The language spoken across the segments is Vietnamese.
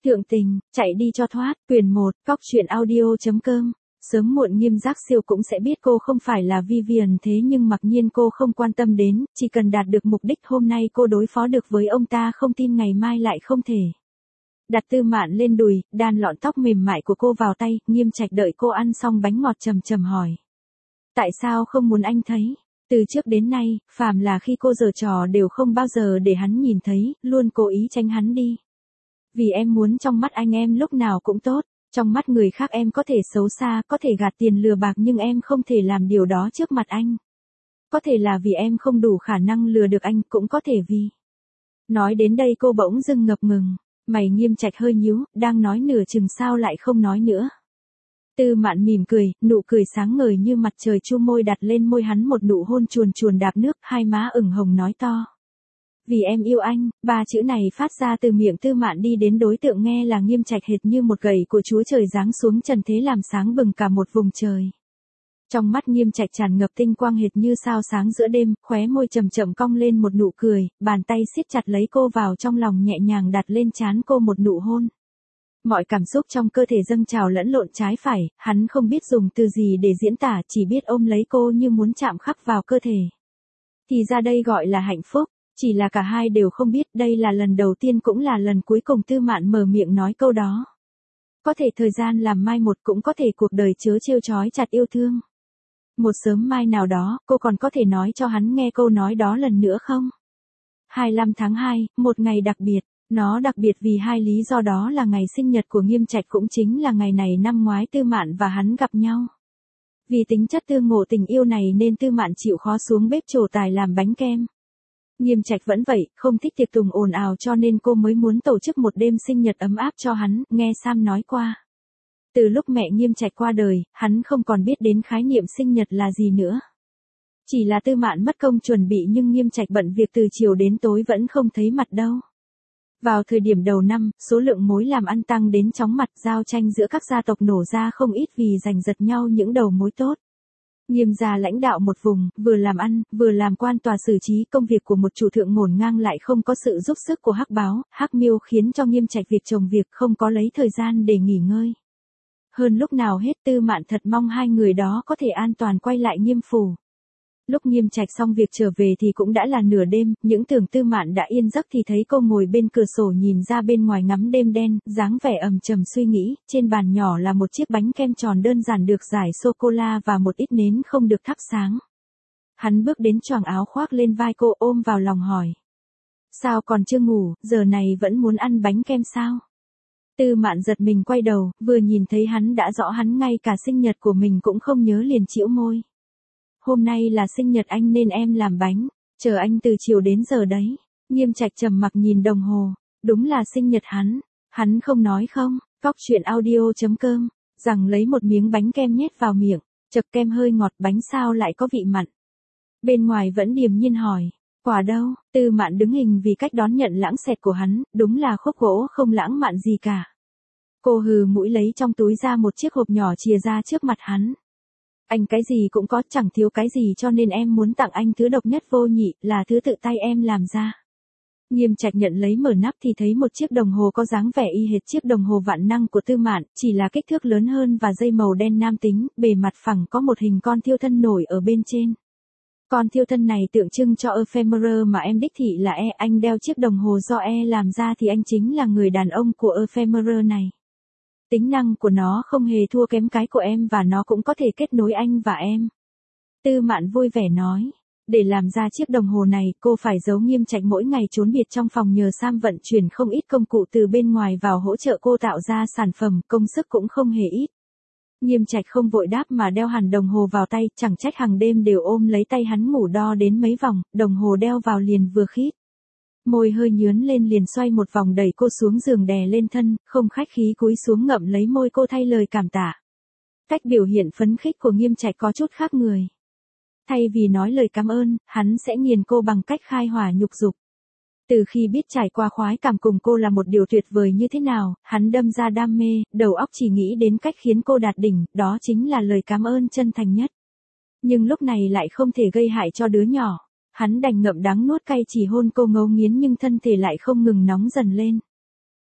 Thượng tình, chạy đi cho thoát, quyển 1, cóc truyện audio.com. Sớm muộn Nghiêm Giác Siêu cũng sẽ biết cô không phải là Vivian, thế nhưng mặc nhiên cô không quan tâm đến, chỉ cần đạt được mục đích hôm nay cô đối phó được với ông ta, không tin ngày mai lại không thể. Đặt Tư Mạn lên đùi, đan lọn tóc mềm mại của cô vào tay, Nghiêm Trạch đợi cô ăn xong bánh ngọt trầm trầm hỏi. Tại sao không muốn anh thấy? Từ trước đến nay, phàm là khi cô giở trò đều không bao giờ để hắn nhìn thấy, luôn cố ý tránh hắn đi. Vì em muốn trong mắt anh em lúc nào cũng tốt, trong mắt người khác em có thể xấu xa, có thể gạt tiền lừa bạc, nhưng em không thể làm điều đó trước mặt anh. Có thể là vì em không đủ khả năng lừa được anh, cũng có thể vì... Nói đến đây cô bỗng dưng ngập ngừng, mày Nghiêm Trạch hơi nhíu, đang nói nửa chừng sao lại không nói nữa. Tư Mạn mỉm cười, nụ cười sáng ngời như mặt trời, chu môi đặt lên môi hắn một nụ hôn chuồn chuồn đạp nước, hai má ửng hồng nói to. Vì em yêu anh, ba chữ này phát ra từ miệng Tư Mạn đi đến đối tượng nghe là Nghiêm Trạch, hệt như một gậy của Chúa Trời giáng xuống trần thế làm sáng bừng cả một vùng trời. Trong mắt Nghiêm Trạch tràn ngập tinh quang hệt như sao sáng giữa đêm, khóe môi chậm chậm cong lên một nụ cười, bàn tay siết chặt lấy cô vào trong lòng, nhẹ nhàng đặt lên trán cô một nụ hôn. Mọi cảm xúc trong cơ thể dâng trào lẫn lộn trái phải, hắn không biết dùng từ gì để diễn tả, chỉ biết ôm lấy cô như muốn chạm khắc vào cơ thể. Thì ra đây gọi là hạnh phúc, chỉ là cả hai đều không biết đây là lần đầu tiên cũng là lần cuối cùng Tư Mạn mở miệng nói câu đó. Có thể thời gian làm mai một, cũng có thể cuộc đời chớ trêu trói chặt yêu thương. Một sớm mai nào đó, cô còn có thể nói cho hắn nghe câu nói đó lần nữa không? 25 tháng 2, một ngày đặc biệt. Nó đặc biệt vì hai lý do, đó là ngày sinh nhật của Nghiêm Trạch, cũng chính là ngày này năm ngoái Tư Mạn và hắn gặp nhau. Vì tính chất tương ngộ tình yêu này nên Tư Mạn chịu khó xuống bếp trổ tài làm bánh kem. Nghiêm Trạch vẫn vậy, không thích tiệc tùng ồn ào, cho nên cô mới muốn tổ chức một đêm sinh nhật ấm áp cho hắn, nghe Sam nói qua. Từ lúc mẹ Nghiêm Trạch qua đời, hắn không còn biết đến khái niệm sinh nhật là gì nữa. Chỉ là Tư Mạn mất công chuẩn bị, nhưng Nghiêm Trạch bận việc từ chiều đến tối vẫn không thấy mặt đâu. Vào thời điểm đầu năm, số lượng mối làm ăn tăng đến chóng mặt, giao tranh giữa các gia tộc nổ ra không ít vì giành giật nhau những đầu mối tốt. Nghiêm gia lãnh đạo một vùng, vừa làm ăn, vừa làm quan tòa xử trí công việc của một chủ thượng ngổn ngang, lại không có sự giúp sức của Hắc Báo, Hắc Miêu, khiến cho Nghiêm Trạch việc chồng việc không có lấy thời gian để nghỉ ngơi. Hơn lúc nào hết Tư Mạn thật mong hai người đó có thể an toàn quay lại Nghiêm phủ. Lúc Nghiêm Trạch xong việc trở về thì cũng đã là nửa đêm, những tưởng Tư Mạn đã yên giấc thì thấy cô ngồi bên cửa sổ nhìn ra bên ngoài ngắm đêm đen, dáng vẻ ầm trầm suy nghĩ, trên bàn nhỏ là một chiếc bánh kem tròn đơn giản được rải sô-cô-la và một ít nến không được thắp sáng. Hắn bước đến choàng áo khoác lên vai cô, ôm vào lòng hỏi. Sao còn chưa ngủ, giờ này vẫn muốn ăn bánh kem sao? Tư Mạn giật mình quay đầu, vừa nhìn thấy hắn đã rõ hắn ngay cả sinh nhật của mình cũng không nhớ, liền chĩu môi. Hôm nay là sinh nhật anh nên em làm bánh, chờ anh từ chiều đến giờ đấy. Nghiêm Trạch trầm mặc nhìn đồng hồ, đúng là sinh nhật hắn không nói không, cóc truyện audio.com, rằng lấy một miếng bánh kem nhét vào miệng, chậc kem hơi ngọt, bánh sao lại có vị mặn. Bên ngoài vẫn điềm nhiên hỏi, quả đâu? Tư Mạn đứng hình vì cách đón nhận lãng xẹt của hắn, đúng là khúc gỗ không lãng mạn gì cả. Cô hừ mũi lấy trong túi ra một chiếc hộp nhỏ chìa ra trước mặt hắn. Anh cái gì cũng có, chẳng thiếu cái gì, cho nên em muốn tặng anh thứ độc nhất vô nhị, là thứ tự tay em làm ra. Nghiêm Trạch nhận lấy mở nắp thì thấy một chiếc đồng hồ có dáng vẻ y hệt chiếc đồng hồ vạn năng của Tư Mạn, chỉ là kích thước lớn hơn và dây màu đen nam tính, bề mặt phẳng có một hình con thiêu thân nổi ở bên trên. Con thiêu thân này tượng trưng cho Ephemerer mà em đích thị là E, anh đeo chiếc đồng hồ do E làm ra thì anh chính là người đàn ông của Ephemerer này. Tính năng của nó không hề thua kém cái của em và nó cũng có thể kết nối anh và em. Tư Mạn vui vẻ nói. Để làm ra chiếc đồng hồ này, cô phải giấu Nghiêm Trạch mỗi ngày trốn biệt trong phòng nhờ Sam vận chuyển không ít công cụ từ bên ngoài vào hỗ trợ cô tạo ra sản phẩm, công sức cũng không hề ít. Nghiêm Trạch không vội đáp mà đeo hẳn đồng hồ vào tay, chẳng trách hàng đêm đều ôm lấy tay hắn ngủ, đo đến mấy vòng, đồng hồ đeo vào liền vừa khít. Môi hơi nhướn lên liền xoay một vòng đẩy cô xuống giường đè lên thân, không khách khí cúi xuống ngậm lấy môi cô thay lời cảm tạ. Cách biểu hiện phấn khích của Nghiêm Trạch có chút khác người. Thay vì nói lời cảm ơn, hắn sẽ nghiền cô bằng cách khai hỏa nhục dục. Từ khi biết trải qua khoái cảm cùng cô là một điều tuyệt vời như thế nào, hắn đâm ra đam mê, đầu óc chỉ nghĩ đến cách khiến cô đạt đỉnh, đó chính là lời cảm ơn chân thành nhất. Nhưng lúc này lại không thể gây hại cho đứa nhỏ. Hắn đành ngậm đắng nuốt cay chỉ hôn cô ngấu nghiến, nhưng thân thể lại không ngừng nóng dần lên.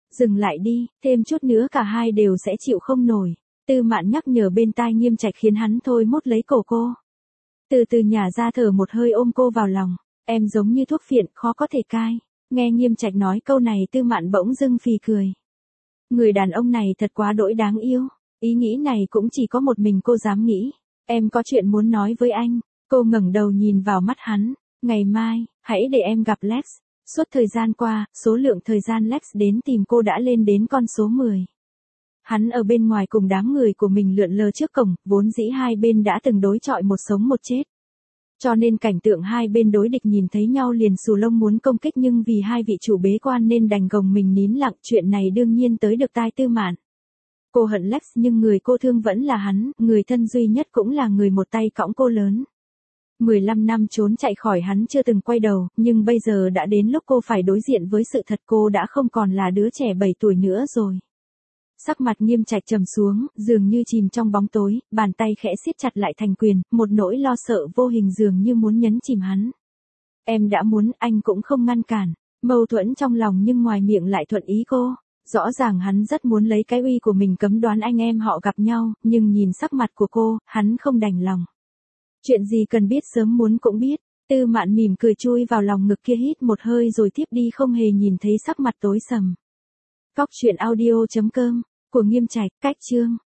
Dừng lại đi, thêm chút nữa cả hai đều sẽ chịu không nổi. Tư Mạn nhắc nhở bên tai Nghiêm Trạch khiến hắn thôi mốt lấy cổ cô. Từ từ nhả ra thở một hơi ôm cô vào lòng. Em giống như thuốc phiện, khó có thể cai. Nghe Nghiêm Trạch nói câu này Tư Mạn bỗng dưng phì cười. Người đàn ông này thật quá đỗi đáng yêu. Ý nghĩ này cũng chỉ có một mình cô dám nghĩ. Em có chuyện muốn nói với anh. Cô ngẩng đầu nhìn vào mắt hắn. Ngày mai, hãy để em gặp Lex. Suốt thời gian qua, số lượng thời gian Lex đến tìm cô đã lên đến con số 10. Hắn ở bên ngoài cùng đám người của mình lượn lờ trước cổng, vốn dĩ hai bên đã từng đối chọi một sống một chết. Cho nên cảnh tượng hai bên đối địch nhìn thấy nhau liền xù lông muốn công kích nhưng vì hai vị chủ bế quan nên đành gồng mình nín lặng, chuyện này đương nhiên tới được tai Tư Mạn. Cô hận Lex nhưng người cô thương vẫn là hắn, người thân duy nhất cũng là người một tay cõng cô lớn. 15 năm trốn chạy khỏi hắn chưa từng quay đầu, nhưng bây giờ đã đến lúc cô phải đối diện với sự thật cô đã không còn là đứa trẻ 7 tuổi nữa rồi. Sắc mặt Nghiêm Trạch trầm xuống, dường như chìm trong bóng tối, bàn tay khẽ siết chặt lại thành quyền, một nỗi lo sợ vô hình dường như muốn nhấn chìm hắn. Em đã muốn, anh cũng không ngăn cản, mâu thuẫn trong lòng nhưng ngoài miệng lại thuận ý cô. Rõ ràng hắn rất muốn lấy cái uy của mình cấm đoán anh em họ gặp nhau, nhưng nhìn sắc mặt của cô, hắn không đành lòng. Chuyện gì cần biết sớm muốn cũng biết. Tư Mạn mỉm cười chui vào lòng ngực kia hít một hơi rồi tiếp đi không hề nhìn thấy sắc mặt tối sầm. Cóc truyện audio.com của Nghiêm Trạch, cách chương